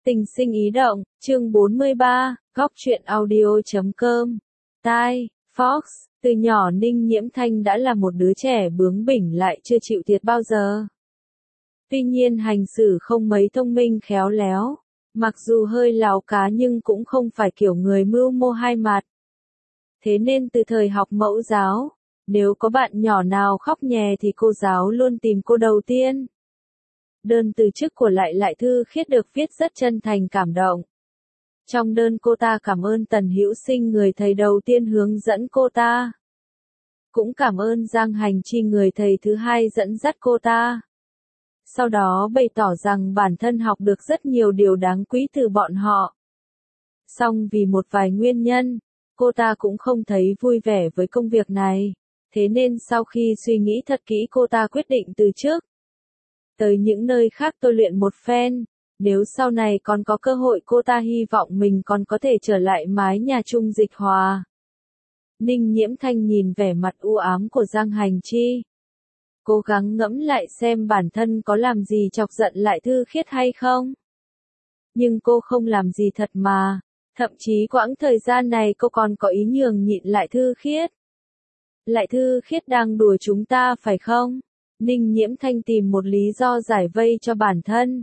Tình sinh ý động, chương 43, góc truyện audio.com. Tai, Fox, từ nhỏ Ninh Nhiễm Thanh đã là một đứa trẻ bướng bỉnh lại chưa chịu thiệt bao giờ. Tuy nhiên hành xử không mấy thông minh khéo léo, mặc dù hơi láo cá nhưng cũng không phải kiểu người mưu mô hai mặt. Thế nên từ thời học mẫu giáo, nếu có bạn nhỏ nào khóc nhè thì cô giáo luôn tìm cô đầu tiên. Đơn từ chức của Lại Thư Khiết được viết rất chân thành cảm động. Trong đơn cô ta cảm ơn Tần Hữu Sinh, người thầy đầu tiên hướng dẫn cô ta. Cũng cảm ơn Giang Hành Chi, người thầy thứ hai dẫn dắt cô ta. Sau đó bày tỏ rằng bản thân học được rất nhiều điều đáng quý từ bọn họ. Song vì một vài nguyên nhân, cô ta cũng không thấy vui vẻ với công việc này. Thế nên sau khi suy nghĩ thật kỹ cô ta quyết định từ chức. Tới những nơi khác tôi luyện một phen, nếu sau này còn có cơ hội cô ta hy vọng mình còn có thể trở lại mái nhà chung Dịch Hòa. Ninh Nhiễm Thanh nhìn vẻ mặt u ám của Giang Hành Chi. Cố gắng ngẫm lại xem bản thân có làm gì chọc giận Lại Thư Khiết hay không. Nhưng cô không làm gì thật mà, thậm chí quãng thời gian này cô còn có ý nhường nhịn Lại Thư Khiết. Lại Thư Khiết đang đùa chúng ta phải không? Ninh Nhiễm Thanh tìm một lý do giải vây cho bản thân.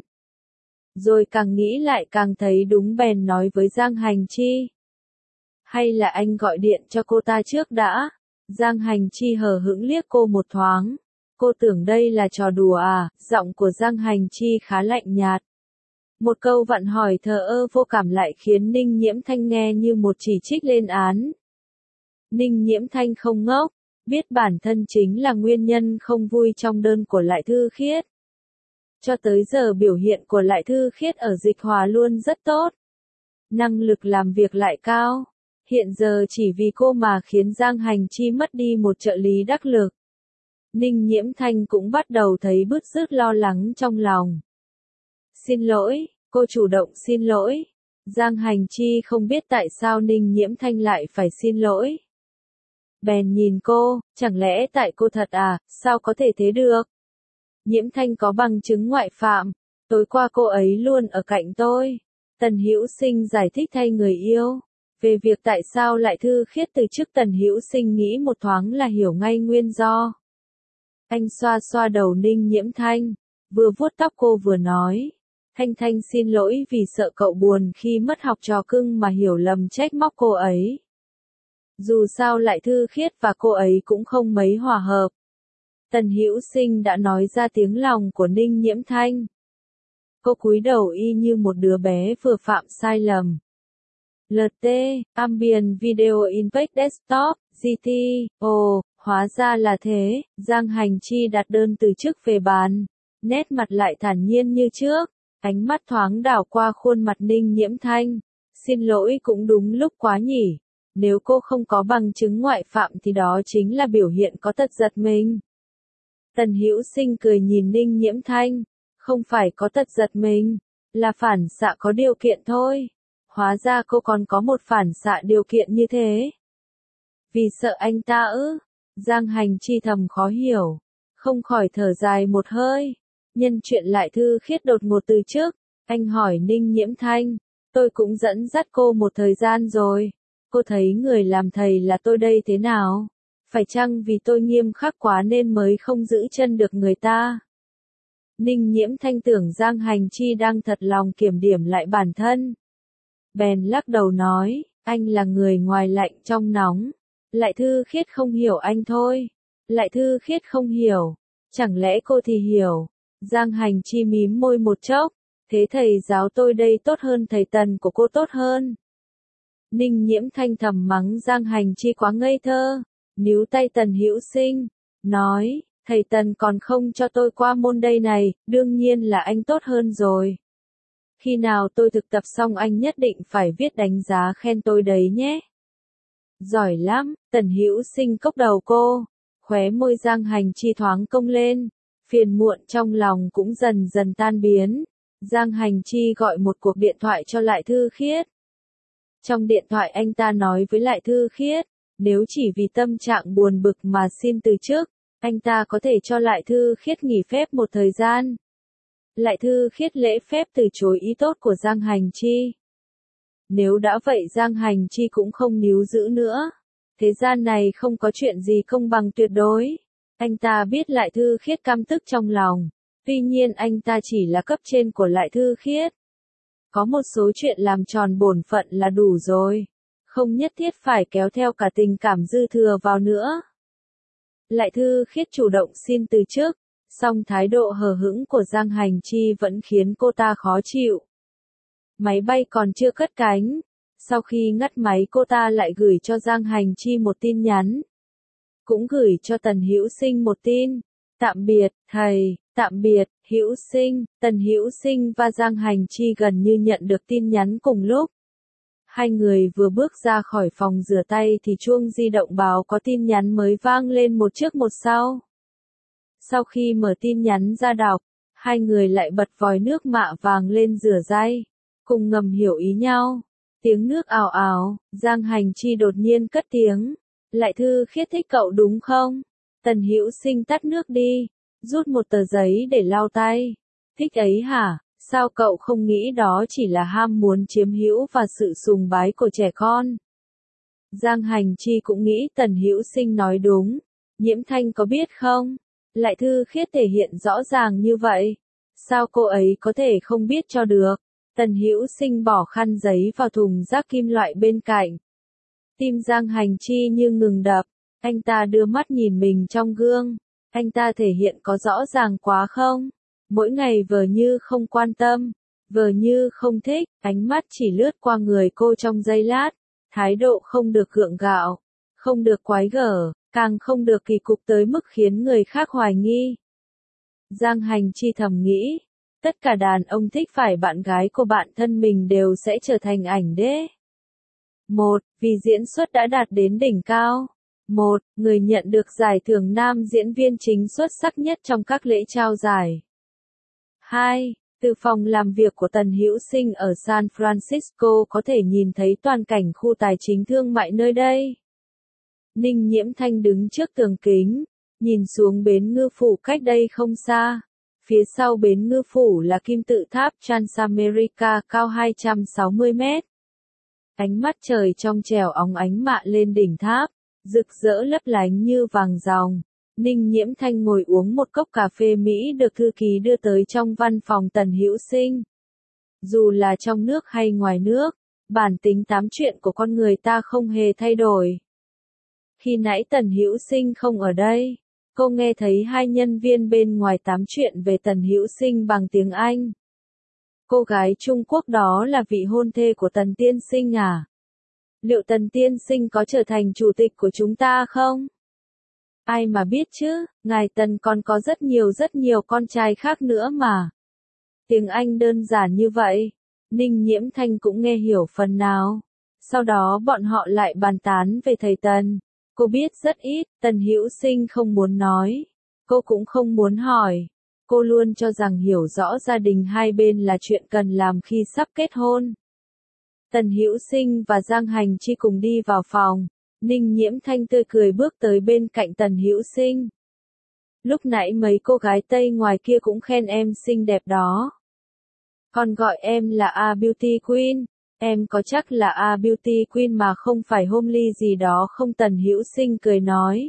Rồi càng nghĩ lại càng thấy đúng bèn nói với Giang Hành Chi. Hay là anh gọi điện cho cô ta trước đã? Giang Hành Chi hờ hững liếc cô một thoáng. Cô tưởng đây là trò đùa à? Giọng của Giang Hành Chi khá lạnh nhạt. Một câu vặn hỏi thờ ơ vô cảm lại khiến Ninh Nhiễm Thanh nghe như một chỉ trích lên án. Ninh Nhiễm Thanh không ngốc. Biết bản thân chính là nguyên nhân không vui trong đơn của Lại Thư Khiết. Cho tới giờ biểu hiện của Lại Thư Khiết ở Dịch Hòa luôn rất tốt. Năng lực làm việc lại cao. Hiện giờ chỉ vì cô mà khiến Giang Hành Chi mất đi một trợ lý đắc lực. Ninh Nhiễm Thanh cũng bắt đầu thấy bứt rứt lo lắng trong lòng. Xin lỗi, cô chủ động xin lỗi. Giang Hành Chi không biết tại sao Ninh Nhiễm Thanh lại phải xin lỗi. Bèn nhìn cô, chẳng lẽ tại cô thật à, sao có thể thế được? Nhiễm Thanh có bằng chứng ngoại phạm, tối qua cô ấy luôn ở cạnh tôi. Tần Hữu Sinh giải thích thay người yêu. Về việc tại sao Lại Thư Khiết từ chức, Tần Hữu Sinh nghĩ một thoáng là hiểu ngay nguyên do. Anh xoa xoa đầu Ninh Nhiễm Thanh, vừa vuốt tóc cô vừa nói. Thanh xin lỗi vì sợ cậu buồn khi mất học trò cưng mà hiểu lầm trách móc cô ấy. Dù sao Lại Thư Khiết và cô ấy cũng không mấy hòa hợp. Tần Hữu Sinh đã nói ra tiếng lòng của Ninh Nhiễm Thanh. Cô cúi đầu y như một đứa bé vừa phạm sai lầm. LT, Ambient Video Impact Desktop, GT, ồ, hóa ra là thế. Giang Hành Chi đặt đơn từ chức về bàn. Nét mặt lại thản nhiên như trước. Ánh mắt thoáng đảo qua khuôn mặt Ninh Nhiễm Thanh. Xin lỗi cũng đúng lúc quá nhỉ. Nếu cô không có bằng chứng ngoại phạm thì đó chính là biểu hiện có tật giật mình. Tần Hữu Sinh cười nhìn Ninh Nhiễm Thanh. Không phải có tật giật mình, là phản xạ có điều kiện thôi. Hóa ra cô còn có một phản xạ điều kiện như thế. Vì sợ anh ta ư? Giang Hành Chi thầm khó hiểu. Không khỏi thở dài một hơi. Nhân chuyện Lại Thư Khiết đột ngột từ chức, anh hỏi Ninh Nhiễm Thanh. Tôi cũng dẫn dắt cô một thời gian rồi. Cô thấy người làm thầy là tôi đây thế nào? Phải chăng vì tôi nghiêm khắc quá nên mới không giữ chân được người ta? Ninh Nhiễm Thanh tưởng Giang Hành Chi đang thật lòng kiểm điểm lại bản thân. Bèn lắc đầu nói, anh là người ngoài lạnh trong nóng. Lại Thư Khiết không hiểu anh thôi. Lại Thư Khiết không hiểu. Chẳng lẽ cô thì hiểu? Giang Hành Chi mím môi một chốc. Thế thầy giáo tôi đây tốt hơn thầy Tần của cô tốt hơn. Ninh Nhiễm Thanh thầm mắng Giang Hành Chi quá ngây thơ. Níu tay Tần Hữu Sinh. Nói, thầy Tần còn không cho tôi qua môn đây này, đương nhiên là anh tốt hơn rồi. Khi nào tôi thực tập xong anh nhất định phải viết đánh giá khen tôi đấy nhé. Giỏi lắm, Tần Hữu Sinh cốc đầu cô. Khóe môi Giang Hành Chi thoáng cong lên. Phiền muộn trong lòng cũng dần dần tan biến. Giang Hành Chi gọi một cuộc điện thoại cho Lại Thư Khiết. Trong điện thoại anh ta nói với Lại Thư Khiết, nếu chỉ vì tâm trạng buồn bực mà xin từ chức, anh ta có thể cho Lại Thư Khiết nghỉ phép một thời gian. Lại Thư Khiết lễ phép từ chối ý tốt của Giang Hành Chi. Nếu đã vậy Giang Hành Chi cũng không níu giữ nữa. Thế gian này không có chuyện gì công bằng tuyệt đối. Anh ta biết Lại Thư Khiết căm tức trong lòng. Tuy nhiên anh ta chỉ là cấp trên của Lại Thư Khiết. Có một số chuyện làm tròn bổn phận là đủ rồi. Không nhất thiết phải kéo theo cả tình cảm dư thừa vào nữa. Lại Thư Khiết chủ động xin từ chức. Song thái độ hờ hững của Giang Hành Chi vẫn khiến cô ta khó chịu. Máy bay còn chưa cất cánh. Sau khi ngắt máy cô ta lại gửi cho Giang Hành Chi một tin nhắn. Cũng gửi cho Tần Hữu Sinh một tin. Tạm biệt, thầy, tạm biệt, Hữu Sinh. Tần Hữu Sinh và Giang Hành Chi gần như nhận được tin nhắn cùng lúc. Hai người vừa bước ra khỏi phòng rửa tay thì chuông di động báo có tin nhắn mới vang lên một trước một sau. Sau khi mở tin nhắn ra đọc, hai người lại bật vòi nước mạ vàng lên rửa tay, cùng ngầm hiểu ý nhau. Tiếng nước ào ào, Giang Hành Chi đột nhiên cất tiếng. Lại Thư Khiết thích cậu đúng không? Tần Hữu Sinh tắt nước đi, rút một tờ giấy để lau tay. Thích ấy hả? Sao cậu không nghĩ đó chỉ là ham muốn chiếm hữu và sự sùng bái của trẻ con? Giang Hành Chi cũng nghĩ Tần Hữu Sinh nói đúng. Nhiễm Thanh có biết không? Lại Thư Khiết thể hiện rõ ràng như vậy. Sao cô ấy có thể không biết cho được? Tần Hữu Sinh bỏ khăn giấy vào thùng rác kim loại bên cạnh. Tim Giang Hành Chi như ngừng đập. Anh ta đưa mắt nhìn mình trong gương. Anh ta thể hiện có rõ ràng quá không? Mỗi ngày vờ như không quan tâm, vờ như không thích, ánh mắt chỉ lướt qua người cô trong giây lát. Thái độ không được gượng gạo, không được quái gở, càng không được kỳ cục tới mức khiến người khác hoài nghi. Giang Hành Chi thầm nghĩ, tất cả đàn ông thích phải bạn gái của bạn thân mình đều sẽ trở thành ảnh đế. 1. Vì diễn xuất đã đạt đến đỉnh cao. 1. Người nhận được giải thưởng nam diễn viên chính xuất sắc nhất trong các lễ trao giải. 2. Từ phòng làm việc của Tần Hữu Sinh ở San Francisco có thể nhìn thấy toàn cảnh khu tài chính thương mại nơi đây. Ninh Nhiễm Thanh đứng trước tường kính, nhìn xuống bến ngư phủ cách đây không xa. Phía sau bến ngư phủ là kim tự tháp Transamerica cao 260 mét. Ánh mắt trời trong trẻo óng ánh mạ lên đỉnh tháp, rực rỡ lấp lánh như vàng ròng. Ninh Nhiễm Thanh ngồi uống một cốc cà phê Mỹ được thư ký đưa tới trong văn phòng Tần Hữu Sinh. Dù là trong nước hay ngoài nước, bản tính tám chuyện của con người ta không hề thay đổi. Khi nãy Tần Hữu Sinh không ở đây, cô nghe thấy hai nhân viên bên ngoài tám chuyện về Tần Hữu Sinh bằng tiếng Anh. Cô gái Trung Quốc đó là vị hôn thê của Tần Tiên Sinh à? Liệu Tần Tiên Sinh có trở thành chủ tịch của chúng ta không? Ai mà biết chứ, ngài Tần còn có rất nhiều con trai khác nữa mà. Tiếng Anh đơn giản như vậy, Ninh Nhiễm Thanh cũng nghe hiểu phần nào. Sau đó bọn họ lại bàn tán về thầy Tần. Cô biết rất ít, Tần Hữu Sinh không muốn nói. Cô cũng không muốn hỏi. Cô luôn cho rằng hiểu rõ gia đình hai bên là chuyện cần làm khi sắp kết hôn. Tần Hữu Sinh và Giang Hành Chi cùng đi vào phòng. Ninh Nhiễm Thanh tươi cười bước tới bên cạnh Tần Hữu Sinh. Lúc nãy mấy cô gái Tây ngoài kia cũng khen em xinh đẹp đó. Còn gọi em là A Beauty Queen. Em có chắc là A Beauty Queen mà không phải homely gì đó không? Tần Hữu Sinh cười nói.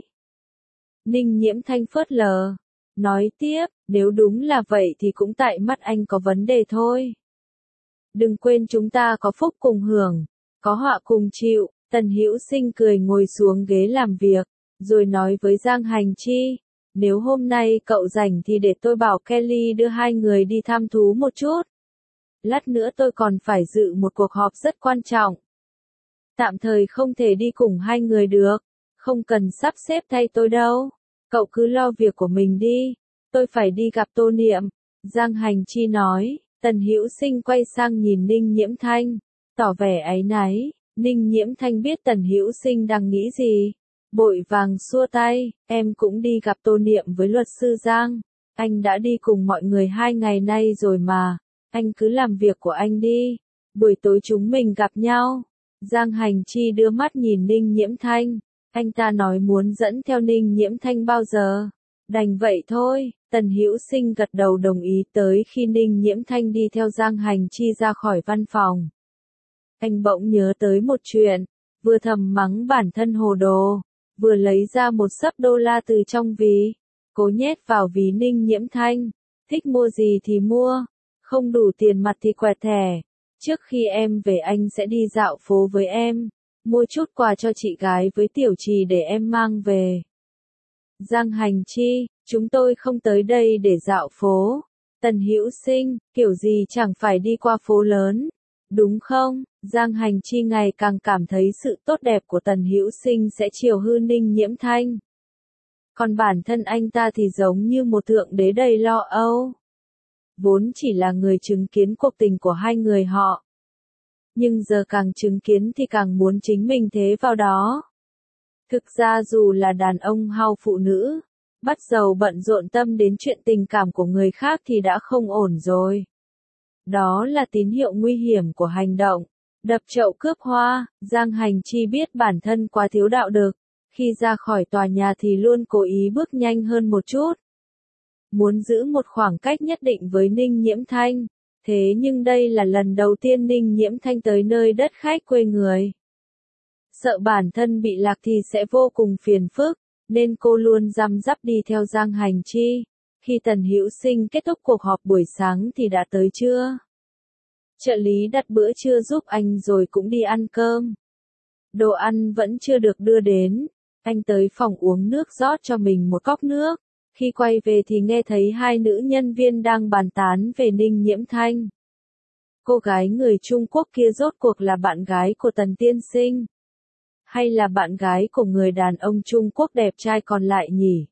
Ninh Nhiễm Thanh phớt lờ. Nói tiếp, nếu đúng là vậy thì cũng tại mắt anh có vấn đề thôi. Đừng quên chúng ta có phúc cùng hưởng, có họa cùng chịu. Tần Hữu Sinh cười ngồi xuống ghế làm việc, rồi nói với Giang Hành Chi. Nếu hôm nay cậu rảnh thì để tôi bảo Kelly đưa hai người đi thăm thú một chút. Lát nữa tôi còn phải dự một cuộc họp rất quan trọng. Tạm thời không thể đi cùng hai người được, không cần sắp xếp thay tôi đâu. Cậu cứ lo việc của mình đi, tôi phải đi gặp Tô Niệm. Giang Hành Chi nói. Tần Hữu Sinh quay sang nhìn Ninh Nhiễm Thanh, tỏ vẻ áy náy. Ninh Nhiễm Thanh biết Tần Hữu Sinh đang nghĩ gì. Vội vàng xua tay, em cũng đi gặp Tô Niệm với luật sư Giang. Anh đã đi cùng mọi người 2 ngày nay rồi mà. Anh cứ làm việc của anh đi. Buổi tối chúng mình gặp nhau. Giang Hành Chi đưa mắt nhìn Ninh Nhiễm Thanh. Anh ta nói muốn dẫn theo Ninh Nhiễm Thanh bao giờ. Đành vậy thôi. Tần Hữu Sinh gật đầu đồng ý tới khi Ninh Nhiễm Thanh đi theo Giang Hành Chi ra khỏi văn phòng. Anh bỗng nhớ tới một chuyện, vừa thầm mắng bản thân hồ đồ, vừa lấy ra một xấp đô la từ trong ví, cố nhét vào ví Ninh Nhiễm Thanh, thích mua gì thì mua, không đủ tiền mặt thì quẹt thẻ, trước khi em về anh sẽ đi dạo phố với em, mua chút quà cho chị gái với Tiểu Trì để em mang về. Giang Hành Chi, chúng tôi không tới đây để dạo phố. Tần Hữu Sinh, kiểu gì chẳng phải đi qua phố lớn, đúng không? Giang Hành Chi ngày càng cảm thấy sự tốt đẹp của Tần Hữu Sinh sẽ chiều hư Ninh Nhiễm Thanh. Còn bản thân anh ta thì giống như một thượng đế đầy lo âu. Vốn chỉ là người chứng kiến cuộc tình của hai người họ. Nhưng giờ càng chứng kiến thì càng muốn chính mình thế vào đó. Thực ra dù là đàn ông hay phụ nữ, bắt đầu bận rộn tâm đến chuyện tình cảm của người khác thì đã không ổn rồi. Đó là tín hiệu nguy hiểm của hành động. Đập chậu cướp hoa, Giang Hành Chi biết bản thân quá thiếu đạo đức. Khi ra khỏi tòa nhà thì luôn cố ý bước nhanh hơn một chút. Muốn giữ một khoảng cách nhất định với Ninh Nhiễm Thanh. Thế nhưng đây là lần đầu tiên Ninh Nhiễm Thanh tới nơi đất khách quê người. Sợ bản thân bị lạc thì sẽ vô cùng phiền phức, nên cô luôn răm rắp đi theo Giang Hành Chi. Khi Tần Hữu Sinh kết thúc cuộc họp buổi sáng thì đã tới trưa. Trợ lý đặt bữa trưa giúp anh rồi cũng đi ăn cơm. Đồ ăn vẫn chưa được đưa đến. Anh tới phòng uống nước rót cho mình một cốc nước. Khi quay về thì nghe thấy hai nữ nhân viên đang bàn tán về Ninh Nhiễm Thanh. Cô gái người Trung Quốc kia rốt cuộc là bạn gái của Tần tiên sinh? Hay là bạn gái của người đàn ông Trung Quốc đẹp trai còn lại nhỉ?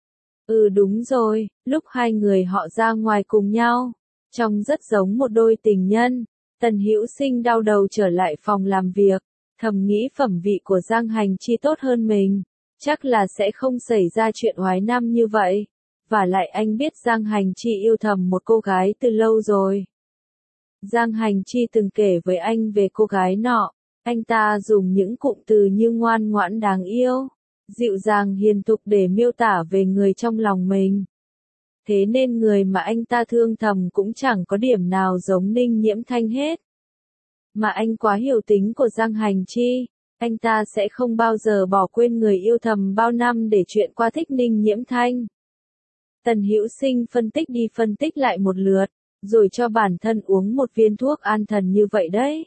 Đúng rồi, lúc hai người họ ra ngoài cùng nhau, trông rất giống một đôi tình nhân. Tần Hữu Sinh đau đầu trở lại phòng làm việc, thầm nghĩ phẩm vị của Giang Hành Chi tốt hơn mình, chắc là sẽ không xảy ra chuyện oái năm như vậy. Và lại anh biết Giang Hành Chi yêu thầm một cô gái từ lâu rồi. Giang Hành Chi từng kể với anh về cô gái nọ, anh ta dùng những cụm từ như ngoan ngoãn đáng yêu, dịu dàng hiền thục để miêu tả về người trong lòng mình. Thế nên người mà anh ta thương thầm cũng chẳng có điểm nào giống Ninh Nhiễm Thanh hết. Mà anh quá hiểu tính của Giang Hành Chi, anh ta sẽ không bao giờ bỏ quên người yêu thầm bao năm để chuyện qua thích Ninh Nhiễm Thanh. Tần Hữu Sinh phân tích đi phân tích lại một lượt, rồi cho bản thân uống một viên thuốc an thần như vậy đấy.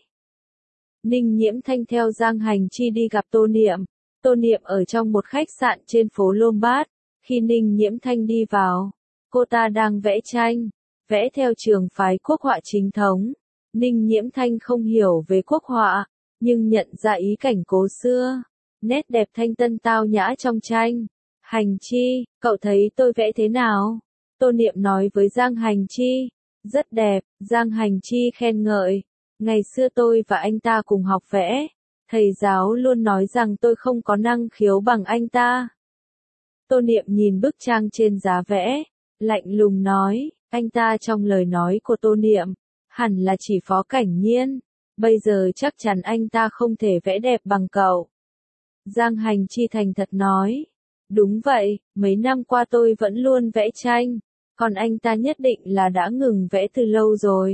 Ninh Nhiễm Thanh theo Giang Hành Chi đi gặp Tô Niệm. Tô Niệm ở trong một khách sạn trên phố Lombard. Khi Ninh Nhiễm Thanh đi vào, cô ta đang vẽ tranh, vẽ theo trường phái quốc họa chính thống. Ninh Nhiễm Thanh không hiểu về quốc họa, nhưng nhận ra ý cảnh cố xưa, nét đẹp thanh tân tao nhã trong tranh. Hành Chi, cậu thấy tôi vẽ thế nào? Tô Niệm nói với Giang Hành Chi. Rất đẹp, Giang Hành Chi khen ngợi. Ngày xưa tôi và anh ta cùng học vẽ, thầy giáo luôn nói rằng tôi không có năng khiếu bằng anh ta. Tô Niệm nhìn bức tranh trên giá vẽ, lạnh lùng nói, anh ta trong lời nói của Tô Niệm, hẳn là chỉ Phó Cảnh Nhiên, bây giờ chắc chắn anh ta không thể vẽ đẹp bằng cậu. Giang Hành Chi thành thật nói, đúng vậy, mấy năm qua tôi vẫn luôn vẽ tranh, còn anh ta nhất định là đã ngừng vẽ từ lâu rồi.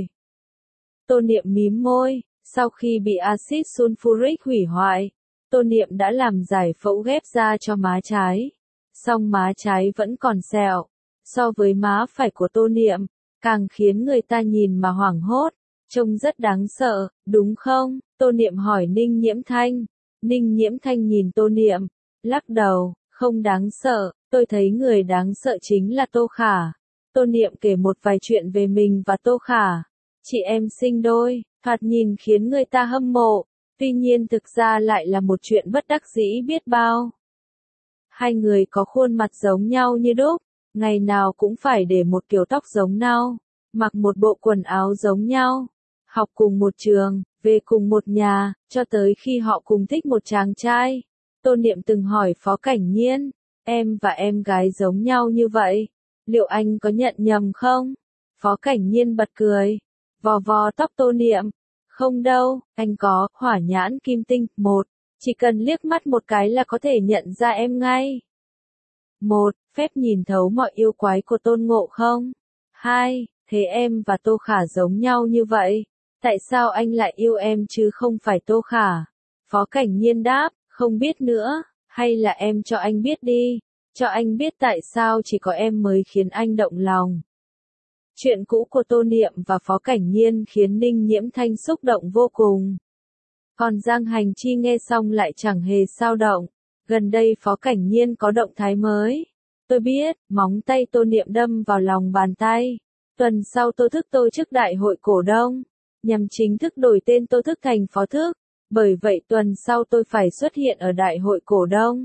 Tô Niệm mím môi, sau khi bị axit sulfuric hủy hoại, Tô Niệm đã làm giải phẫu ghép da cho má trái. Song má trái vẫn còn sẹo, so với má phải của Tô Niệm, càng khiến người ta nhìn mà hoảng hốt, trông rất đáng sợ, đúng không? Tô Niệm hỏi Ninh Nhiễm Thanh. Ninh Nhiễm Thanh nhìn Tô Niệm, lắc đầu, không đáng sợ, tôi thấy người đáng sợ chính là Tô Khả. Tô Niệm kể một vài chuyện về mình và Tô Khả. Chị em sinh đôi, thoạt nhìn khiến người ta hâm mộ, tuy nhiên thực ra lại là một chuyện bất đắc dĩ biết bao. Hai người có khuôn mặt giống nhau như đúc, ngày nào cũng phải để một kiểu tóc giống nhau, mặc một bộ quần áo giống nhau, học cùng một trường, về cùng một nhà, cho tới khi họ cùng thích một chàng trai. Tô Niệm từng hỏi Phó Cảnh Nhiên, em và em gái giống nhau như vậy, liệu anh có nhận nhầm không? Phó Cảnh Nhiên bật cười, vò vò tóc Tô Niệm, không đâu, anh có hỏa nhãn kim tinh, chỉ cần liếc mắt một cái là có thể nhận ra em ngay. 1. Phép nhìn thấu mọi yêu quái của Tôn Ngộ Không. 2. Thế em và Tô Khả giống nhau như vậy. Tại sao anh lại yêu em chứ không phải Tô Khả? Phó Cảnh Nhiên đáp, không biết nữa, hay là em cho anh biết đi. Cho anh biết tại sao chỉ có em mới khiến anh động lòng. Chuyện cũ của Tô Niệm và Phó Cảnh Nhiên khiến Ninh Nhiễm Thanh xúc động vô cùng. Còn Giang Hành Chi nghe xong lại chẳng hề sao động. Gần đây Phó Cảnh Nhiên có động thái mới. Tôi biết, móng tay Tô Niệm đâm vào lòng bàn tay. Tuần sau Tô Thức tổ chức đại hội cổ đông, nhằm chính thức đổi tên Tô Thức thành Phó Thức. Bởi vậy tuần sau tôi phải xuất hiện ở đại hội cổ đông.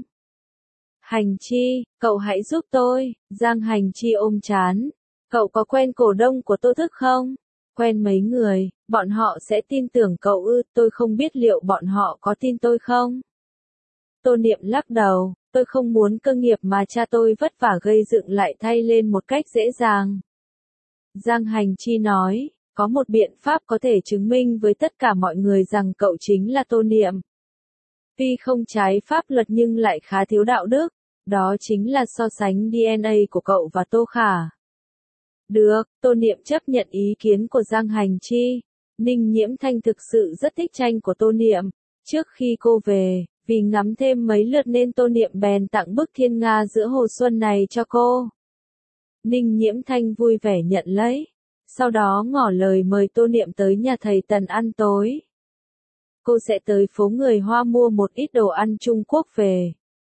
Hành Chi, cậu hãy giúp tôi. Giang Hành Chi ôm chán. Cậu có quen cổ đông của Tô Thức không? Quen mấy người, bọn họ sẽ tin tưởng cậu ư? Tôi không biết liệu bọn họ có tin tôi không? Tô Niệm lắc đầu, tôi không muốn cơ nghiệp mà cha tôi vất vả gây dựng lại thay lên một cách dễ dàng. Giang Hành Chi nói, có một biện pháp có thể chứng minh với tất cả mọi người rằng cậu chính là Tô Niệm. Tuy không trái pháp luật nhưng lại khá thiếu đạo đức, đó chính là so sánh DNA của cậu và Tô Khả. Được, Tô Niệm chấp nhận ý kiến của Giang Hành Chi. Ninh Nhiễm Thanh thực sự rất thích tranh của Tô Niệm. Trước khi cô về, vì ngắm thêm mấy lượt nên Tô Niệm bèn tặng bức thiên nga giữa hồ xuân này cho cô. Ninh Nhiễm Thanh vui vẻ nhận lấy. Sau đó ngỏ lời mời Tô Niệm tới nhà thầy Tần ăn tối. Cô sẽ tới phố người Hoa mua một ít đồ ăn Trung Quốc về.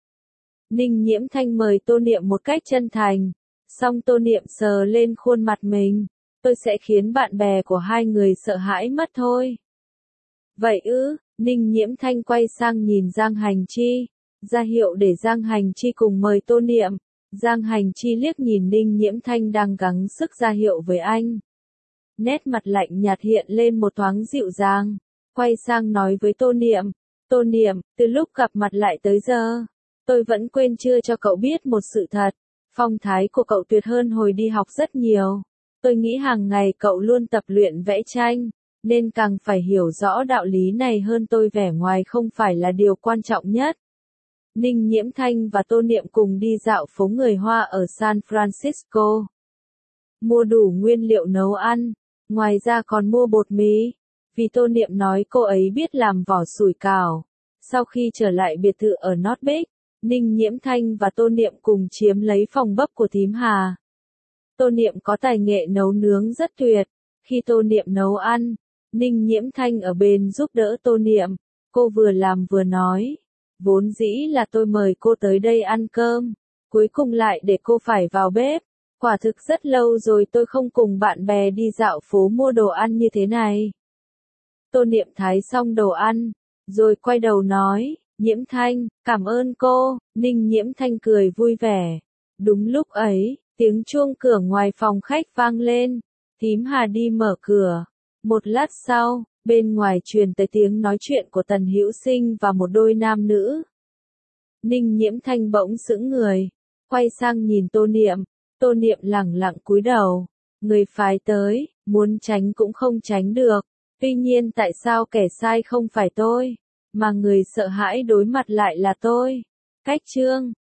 Ninh Nhiễm Thanh mời Tô Niệm một cách chân thành. Xong Tô Niệm sờ lên khuôn mặt mình. Tôi sẽ khiến bạn bè của hai người sợ hãi mất thôi. Vậy ư? Ninh Nhiễm Thanh quay sang nhìn Giang Hành Chi. Ra hiệu để Giang Hành Chi cùng mời Tô Niệm. Giang Hành Chi liếc nhìn Ninh Nhiễm Thanh đang gắng sức ra hiệu với anh. Nét mặt lạnh nhạt hiện lên một thoáng dịu dàng. Quay sang nói với Tô Niệm. Tô Niệm, từ lúc gặp mặt lại tới giờ, tôi vẫn quên chưa cho cậu biết một sự thật. Phong thái của cậu tuyệt hơn hồi đi học rất nhiều. Tôi nghĩ hàng ngày cậu luôn tập luyện vẽ tranh, nên càng phải hiểu rõ đạo lý này hơn. Tôi vẻ ngoài không phải là điều quan trọng nhất. Ninh Nhiễm Thanh và Tô Niệm cùng đi dạo phố người Hoa ở San Francisco. Mua đủ nguyên liệu nấu ăn, ngoài ra còn mua bột mì. Vì Tô Niệm nói cô ấy biết làm vỏ sủi cảo. Sau khi trở lại biệt thự ở North Beach, Ninh Nhiễm Thanh và Tô Niệm cùng chiếm lấy phòng bếp của thím Hà. Tô Niệm có tài nghệ nấu nướng rất tuyệt. Khi Tô Niệm nấu ăn, Ninh Nhiễm Thanh ở bên giúp đỡ Tô Niệm. Cô vừa làm vừa nói. Vốn dĩ là tôi mời cô tới đây ăn cơm. Cuối cùng lại để cô phải vào bếp. Quả thực rất lâu rồi tôi không cùng bạn bè đi dạo phố mua đồ ăn như thế này. Tô Niệm thái xong đồ ăn, rồi quay đầu nói, Nhiễm Thanh, cảm ơn cô. Ninh Nhiễm Thanh cười vui vẻ. Đúng lúc ấy, tiếng chuông cửa ngoài phòng khách vang lên. Thím Hà đi mở cửa. Một lát sau, bên ngoài truyền tới tiếng nói chuyện của Tần Hữu Sinh và một đôi nam nữ. Ninh Nhiễm Thanh bỗng sững người, quay sang nhìn Tô Niệm. Tô Niệm lẳng lặng cúi đầu. Người phái tới, muốn tránh cũng không tránh được. Tuy nhiên tại sao kẻ sai không phải tôi, mà người sợ hãi đối mặt lại là tôi? Cách chương